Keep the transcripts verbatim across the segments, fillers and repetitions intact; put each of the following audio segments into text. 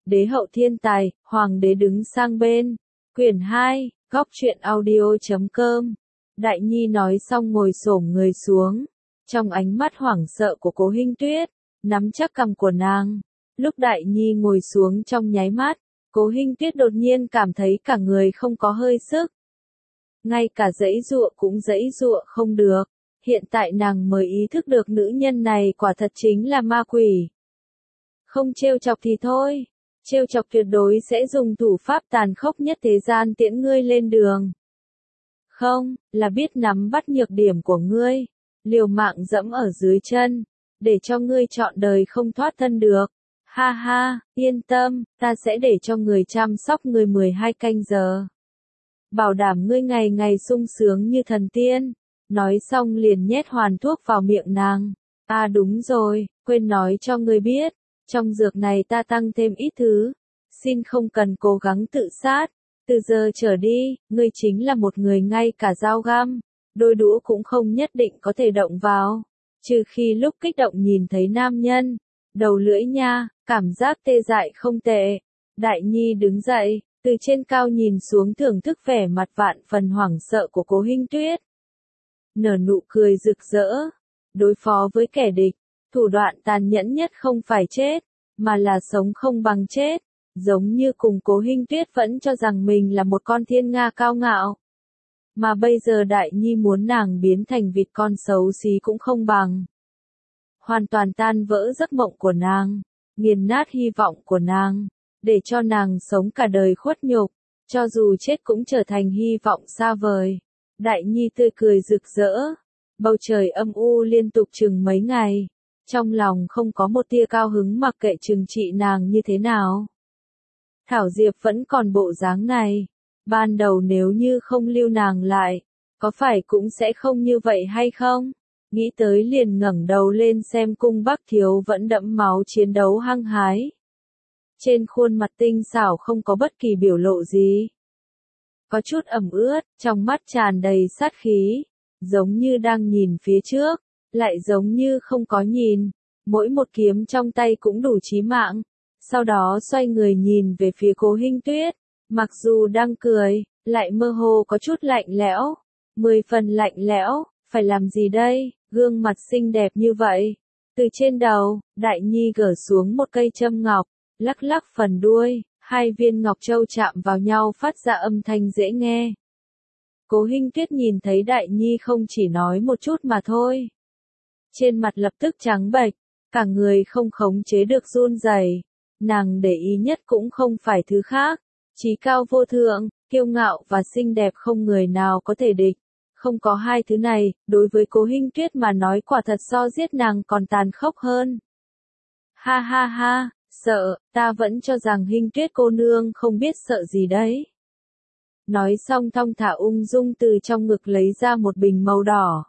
Đế hậu thiên tài, hoàng đế đứng sang bên. Quyển hai, góc truyện audio.com. Đại Nhi nói xong ngồi xổm người xuống. Trong ánh mắt hoảng sợ của Cố Hinh Tuyết, nắm chắc cằm của nàng. Lúc Đại Nhi ngồi xuống trong nháy mắt, Cố Hinh Tuyết đột nhiên cảm thấy cả người không có hơi sức. Ngay cả giãy giụa cũng giãy giụa không được. Hiện tại nàng mới ý thức được nữ nhân này quả thật chính là ma quỷ. Không trêu chọc thì thôi, trêu chọc tuyệt đối sẽ dùng thủ pháp tàn khốc nhất thế gian tiễn ngươi lên đường. Không, là biết nắm bắt nhược điểm của ngươi, liều mạng dẫm ở dưới chân, để cho ngươi trọn đời không thoát thân được. Ha ha, yên tâm, ta sẽ để cho người chăm sóc ngươi mười hai canh giờ. Bảo đảm ngươi ngày ngày sung sướng như thần tiên. Nói xong liền nhét hoàn thuốc vào miệng nàng. À đúng rồi, quên nói cho ngươi biết, trong dược này ta tăng thêm ít thứ. Xin không cần cố gắng tự sát. Từ giờ trở đi, ngươi chính là một người ngay cả dao găm, đôi đũa cũng không nhất định có thể động vào. Trừ khi lúc kích động nhìn thấy nam nhân. Đầu lưỡi nha, cảm giác tê dại không tệ. Đại Nhi đứng dậy, từ trên cao nhìn xuống thưởng thức vẻ mặt vạn phần hoảng sợ của Cố Hinh Tuyết. Nở nụ cười rực rỡ. Đối phó với kẻ địch, thủ đoạn tàn nhẫn nhất không phải chết, mà là sống không bằng chết. Giống như cùng Cố Hinh Tuyết vẫn cho rằng mình là một con thiên nga cao ngạo. Mà bây giờ Đại Nhi muốn nàng biến thành vịt con xấu xí cũng không bằng. Hoàn toàn tan vỡ giấc mộng của nàng, nghiền nát hy vọng của nàng, để cho nàng sống cả đời khuất nhục, cho dù chết cũng trở thành hy vọng xa vời. Đại Nhi tươi cười rực rỡ, bầu trời âm u liên tục chừng mấy ngày, trong lòng không có một tia cao hứng mặc kệ trừng trị nàng như thế nào. Thảo Diệp vẫn còn bộ dáng này, ban đầu nếu như không lưu nàng lại, có phải cũng sẽ không như vậy hay không? Nghĩ tới liền ngẩng đầu lên xem cung Bắc Thiếu vẫn đẫm máu chiến đấu hăng hái. Trên khuôn mặt tinh xảo không có bất kỳ biểu lộ gì. Có chút ẩm ướt, trong mắt tràn đầy sát khí, giống như đang nhìn phía trước, lại giống như không có nhìn. Mỗi một kiếm trong tay cũng đủ chí mạng. Sau đó xoay người nhìn về phía Cố Hinh Tuyết, mặc dù đang cười, lại mơ hồ có chút lạnh lẽo. Mười phần lạnh lẽo, phải làm gì đây, gương mặt xinh đẹp như vậy. Từ trên đầu, Đại Nhi gỡ xuống một cây châm ngọc, lắc lắc phần đuôi, hai viên ngọc châu chạm vào nhau phát ra âm thanh dễ nghe. Cố Hinh Tuyết nhìn thấy Đại Nhi không chỉ nói một chút mà thôi. Trên mặt lập tức trắng bệch, cả người không khống chế được run rẩy. Nàng để ý nhất cũng không phải thứ khác, chí cao vô thượng, kiêu ngạo và xinh đẹp không người nào có thể địch. Không có hai thứ này, đối với Cố Hinh Tuyết mà nói quả thật so giết nàng còn tàn khốc hơn. Ha ha ha, sợ, ta vẫn cho rằng Hinh Tuyết cô nương không biết sợ gì đấy. Nói xong thong thả ung dung từ trong ngực lấy ra một bình màu đỏ.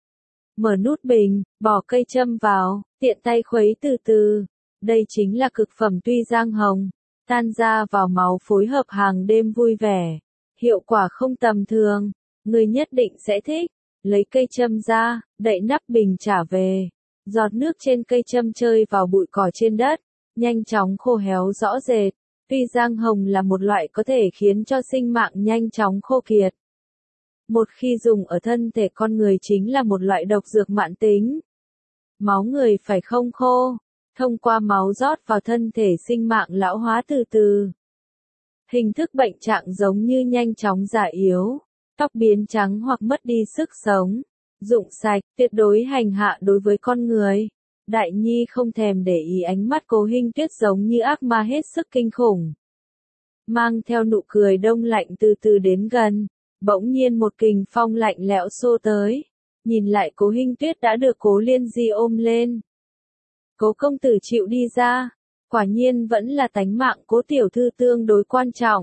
Mở nút bình, bỏ cây châm vào, tiện tay khuấy từ từ. Đây chính là cực phẩm Tuy Giang Hồng, tan ra vào máu phối hợp hàng đêm vui vẻ. Hiệu quả không tầm thường, người nhất định sẽ thích. Lấy cây châm ra, đậy nắp bình trả về. Giọt nước trên cây châm chơi vào bụi cỏ trên đất, nhanh chóng khô héo rõ rệt. Tuy Giang Hồng là một loại có thể khiến cho sinh mạng nhanh chóng khô kiệt. Một khi dùng ở thân thể con người chính là một loại độc dược mãn tính. Máu người phải không khô, thông qua máu rót vào thân thể sinh mạng lão hóa từ từ. Hình thức bệnh trạng giống như nhanh chóng già yếu, tóc biến trắng hoặc mất đi sức sống. Dụng sạch, tuyệt đối hành hạ đối với con người. Đại Nhi không thèm để ý ánh mắt Cố Hinh Tuyết giống như ác ma hết sức kinh khủng. Mang theo nụ cười đông lạnh từ từ đến gần, bỗng nhiên một kình phong lạnh lẽo xô tới. Nhìn lại Cố Hinh Tuyết đã được Cố Liên Di ôm lên. Cố công tử chịu đi ra, quả nhiên vẫn là tánh mạng Cố tiểu thư tương đối quan trọng.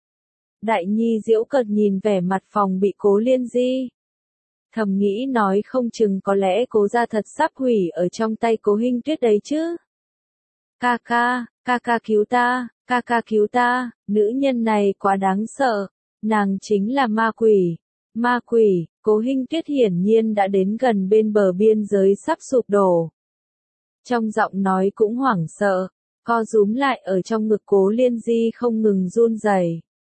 Đại Nhi giễu cợt nhìn vẻ mặt phòng bị Cố Liên Di. Thầm nghĩ nói không chừng có lẽ Cố gia thật sắp hủy ở trong tay Cố Hinh Tuyết đấy chứ. Ca ca, ca ca cứu ta, ca ca cứu ta, nữ nhân này quá đáng sợ, nàng chính là ma quỷ. Ma quỷ, Cố Hinh Tuyết hiển nhiên đã đến gần bên bờ biên giới sắp sụp đổ. Trong giọng nói cũng hoảng sợ, co rúm lại ở trong ngực Cố Liên Di không ngừng run rẩy.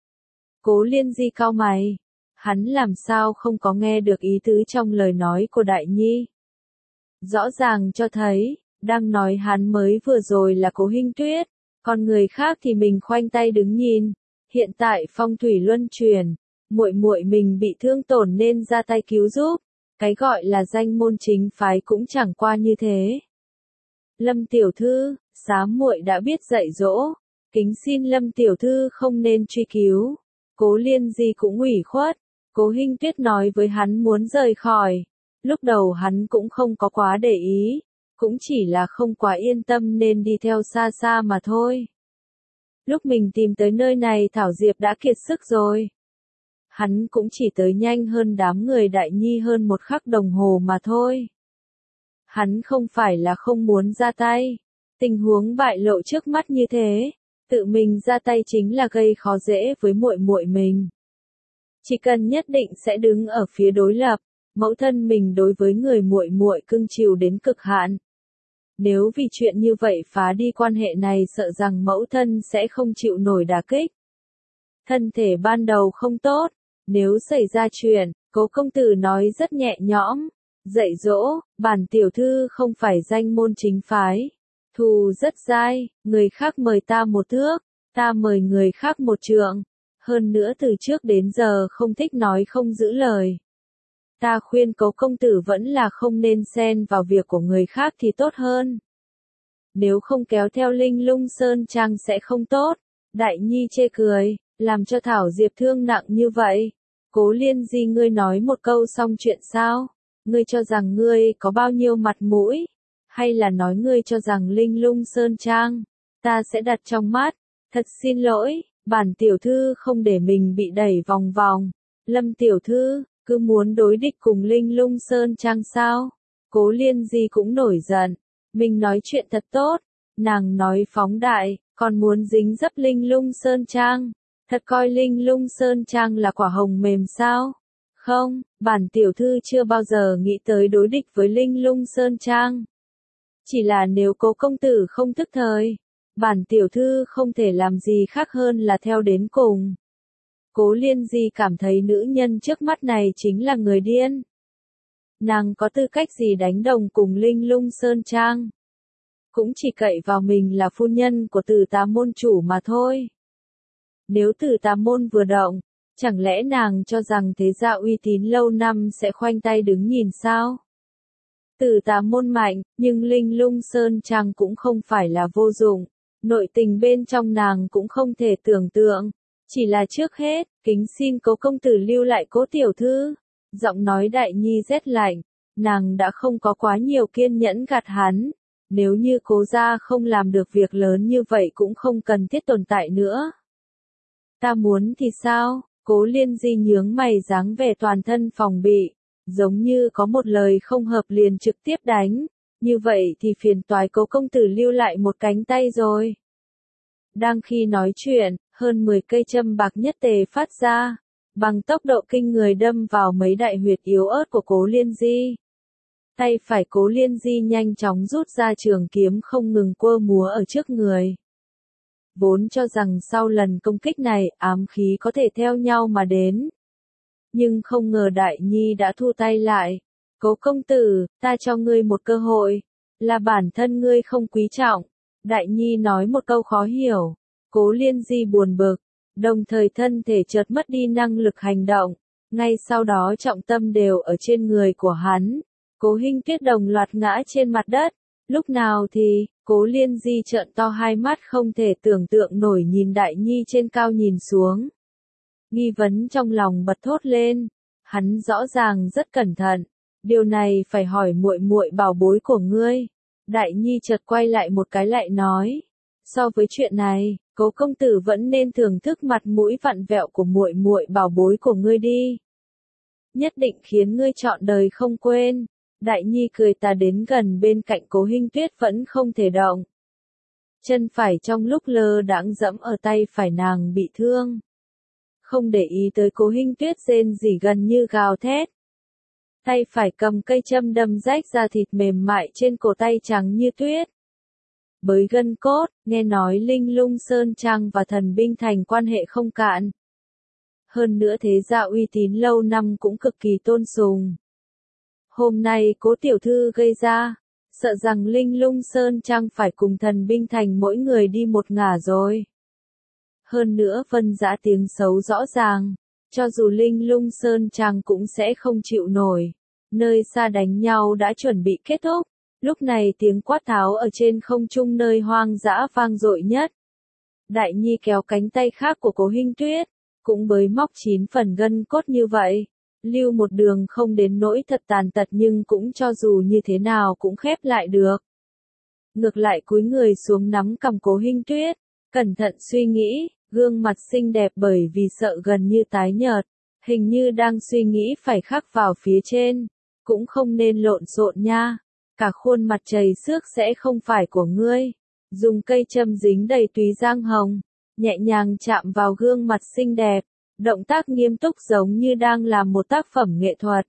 Cố Liên Di cau mày, hắn làm sao không có nghe được ý tứ trong lời nói của Đại Nhi. Rõ ràng cho thấy, đang nói hắn mới vừa rồi là Cố Hinh Tuyết, còn người khác thì mình khoanh tay đứng nhìn. Hiện tại phong thủy luân chuyển, muội muội mình bị thương tổn nên ra tay cứu giúp, cái gọi là danh môn chính phái cũng chẳng qua như thế. Lâm tiểu thư, xá muội đã biết dạy dỗ, kính xin Lâm tiểu thư không nên truy cứu. Cố Liên Di cũng ủy khuất, Cố Hinh Tuyết nói với hắn muốn rời khỏi. Lúc đầu hắn cũng không có quá để ý, cũng chỉ là không quá yên tâm nên đi theo xa xa mà thôi. Lúc mình tìm tới nơi này Thảo Diệp đã kiệt sức rồi. Hắn cũng chỉ tới nhanh hơn đám người Đại Nhi hơn một khắc đồng hồ mà thôi. Hắn không phải là không muốn ra tay. Tình huống bại lộ trước mắt như thế, tự mình ra tay chính là gây khó dễ với muội muội mình. Chỉ cần nhất định sẽ đứng ở phía đối lập, mẫu thân mình đối với người muội muội cưng chiều đến cực hạn. Nếu vì chuyện như vậy phá đi quan hệ này sợ rằng mẫu thân sẽ không chịu nổi đả kích. Thân thể ban đầu không tốt, nếu xảy ra chuyện, Cố công tử nói rất nhẹ nhõm, dạy dỗ, bản tiểu thư không phải danh môn chính phái. Thù rất dai, người khác mời ta một thước, ta mời người khác một trượng. Hơn nữa từ trước đến giờ không thích nói không giữ lời. Ta khuyên Cố công tử vẫn là không nên xen vào việc của người khác thì tốt hơn. Nếu không kéo theo Linh Lung Sơn Trang sẽ không tốt. Đại Nhi chê cười, làm cho Thảo Diệp thương nặng như vậy. Cố Liên Di ngươi nói một câu xong chuyện sao? Ngươi cho rằng ngươi có bao nhiêu mặt mũi? Hay là nói ngươi cho rằng Linh Lung Sơn Trang, ta sẽ đặt trong mắt? Thật xin lỗi, bản tiểu thư không để mình bị đẩy vòng vòng. Lâm tiểu thư, cứ muốn đối địch cùng Linh Lung Sơn Trang sao? Cố Liên Di cũng nổi giận. Mình nói chuyện thật tốt, nàng nói phóng đại, còn muốn dính dấp Linh Lung Sơn Trang. Thật coi Linh Lung Sơn Trang là quả hồng mềm sao? Không, bản tiểu thư chưa bao giờ nghĩ tới đối địch với Linh Lung Sơn Trang. Chỉ là nếu Cố công tử không thức thời, bản tiểu thư không thể làm gì khác hơn là theo đến cùng. Cố Liên Di cảm thấy nữ nhân trước mắt này chính là người điên. Nàng có tư cách gì đánh đồng cùng Linh Lung Sơn Trang? Cũng chỉ cậy vào mình là phu nhân của Tử Tà môn chủ mà thôi. Nếu Tử Tà môn vừa động, chẳng lẽ nàng cho rằng thế gia uy tín lâu năm sẽ khoanh tay đứng nhìn sao? Tử Tà môn mạnh, nhưng Linh Lung Sơn Trang cũng không phải là vô dụng. Nội tình bên trong nàng cũng không thể tưởng tượng. Chỉ là trước hết, kính xin Cố công tử lưu lại Cố tiểu thư. Giọng nói Đại Nhi rét lạnh, nàng đã không có quá nhiều kiên nhẫn gạt hắn. Nếu như Cố gia không làm được việc lớn như vậy cũng không cần thiết tồn tại nữa. Ta muốn thì sao? Cố Liên Di nhướng mày dáng vẻ toàn thân phòng bị, giống như có một lời không hợp liền trực tiếp đánh. Như vậy thì phiền toái Cố công tử lưu lại một cánh tay rồi. Đang khi nói chuyện, hơn mười cây châm bạc nhất tề phát ra, bằng tốc độ kinh người đâm vào mấy đại huyệt yếu ớt của Cố Liên Di. Tay phải Cố Liên Di nhanh chóng rút ra trường kiếm không ngừng quơ múa ở trước người. Vốn cho rằng sau lần công kích này ám khí có thể theo nhau mà đến. Nhưng không ngờ Đại Nhi đã thu tay lại. Cố công tử, ta cho ngươi một cơ hội. Là bản thân ngươi không quý trọng. Đại Nhi nói một câu khó hiểu. Cố Liên Di buồn bực. Đồng thời thân thể chợt mất đi năng lực hành động. Ngay sau đó trọng tâm đều ở trên người của hắn. Cố Hinh Tuyết đồng loạt ngã trên mặt đất. Lúc nào thì, Cố Liên Di trợn to hai mắt không thể tưởng tượng nổi nhìn Đại Nhi trên cao nhìn xuống. Nghi vấn trong lòng bật thốt lên. Hắn rõ ràng rất cẩn thận. Điều này phải hỏi muội muội bảo bối của ngươi. Đại Nhi chợt quay lại một cái lại nói. So với chuyện này, Cố công tử vẫn nên thưởng thức mặt mũi vặn vẹo của muội muội bảo bối của ngươi đi. Nhất định khiến ngươi trọn đời không quên. Đại Nhi cười tà đến gần bên cạnh Cố Hinh Tuyết vẫn không thể động. Chân phải trong lúc lơ đãng dẫm ở tay phải nàng bị thương. Không để ý tới Cố Hinh Tuyết rên rỉ gần như gào thét. Tay phải cầm cây châm đâm rách ra thịt mềm mại trên cổ tay trắng như tuyết. bới gân cốt, nghe nói Linh Lung Sơn Trang và Thần Binh Thành quan hệ không cạn. Hơn nữa thế gia uy tín lâu năm cũng cực kỳ tôn sùng. Hôm nay Cố tiểu thư gây ra, sợ rằng Linh Lung Sơn Trang phải cùng Thần Binh Thành mỗi người đi một ngả rồi. Hơn nữa Vân Dã tiếng xấu rõ ràng, cho dù Linh Lung Sơn Trang cũng sẽ không chịu nổi. Nơi xa đánh nhau đã chuẩn bị kết thúc, lúc này tiếng quát tháo ở trên không trung nơi hoang dã vang dội nhất. Đại Nhi kéo cánh tay khác của Cố Hinh Tuyết, cũng bới móc chín phần gân cốt như vậy. Lưu một đường không đến nỗi thật tàn tật nhưng cũng cho dù như thế nào cũng khép lại được. Ngược lại cúi người xuống nắm cằm Cố Hinh Tuyết, cẩn thận suy nghĩ, gương mặt xinh đẹp bởi vì sợ gần như tái nhợt, hình như đang suy nghĩ phải khắc vào phía trên, cũng không nên lộn xộn nha, cả khuôn mặt chảy xước sẽ không phải của ngươi. Dùng cây châm dính đầy túy giang hồng, nhẹ nhàng chạm vào gương mặt xinh đẹp, động tác nghiêm túc giống như đang làm một tác phẩm nghệ thuật.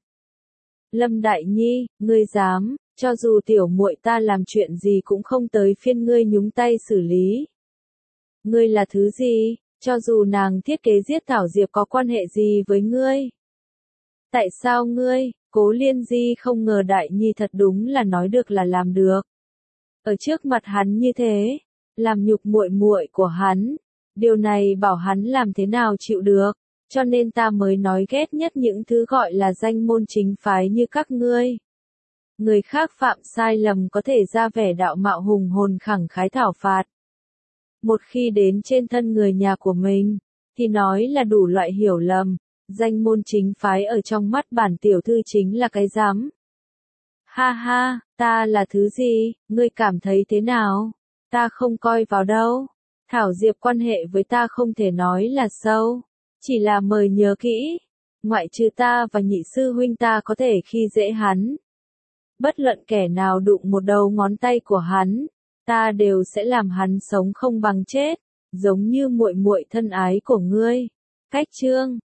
Lâm Đại Nhi, ngươi dám, cho dù tiểu muội ta làm chuyện gì cũng không tới phiên ngươi nhúng tay xử lý. Ngươi là thứ gì, cho dù nàng thiết kế giết Thảo Diệp có quan hệ gì với ngươi? Tại sao ngươi, Cố Liên Di không ngờ Đại Nhi thật đúng là nói được là làm được. Ở trước mặt hắn như thế, làm nhục muội muội của hắn, điều này bảo hắn làm thế nào chịu được, cho nên ta mới nói ghét nhất những thứ gọi là danh môn chính phái như các ngươi. Người khác phạm sai lầm có thể ra vẻ đạo mạo hùng hồn khẳng khái thảo phạt. Một khi đến trên thân người nhà của mình, thì nói là đủ loại hiểu lầm, danh môn chính phái ở trong mắt bản tiểu thư chính là cái rắm. Ha ha, ta là thứ gì, ngươi cảm thấy thế nào? Ta không coi vào đâu. Thảo Diệp quan hệ với ta không thể nói là sâu, chỉ là mời nhớ kỹ, ngoại trừ ta và nhị sư huynh ta có thể khi dễ hắn. Bất luận kẻ nào đụng một đầu ngón tay của hắn, ta đều sẽ làm hắn sống không bằng chết, giống như muội muội thân ái của ngươi. Cách chương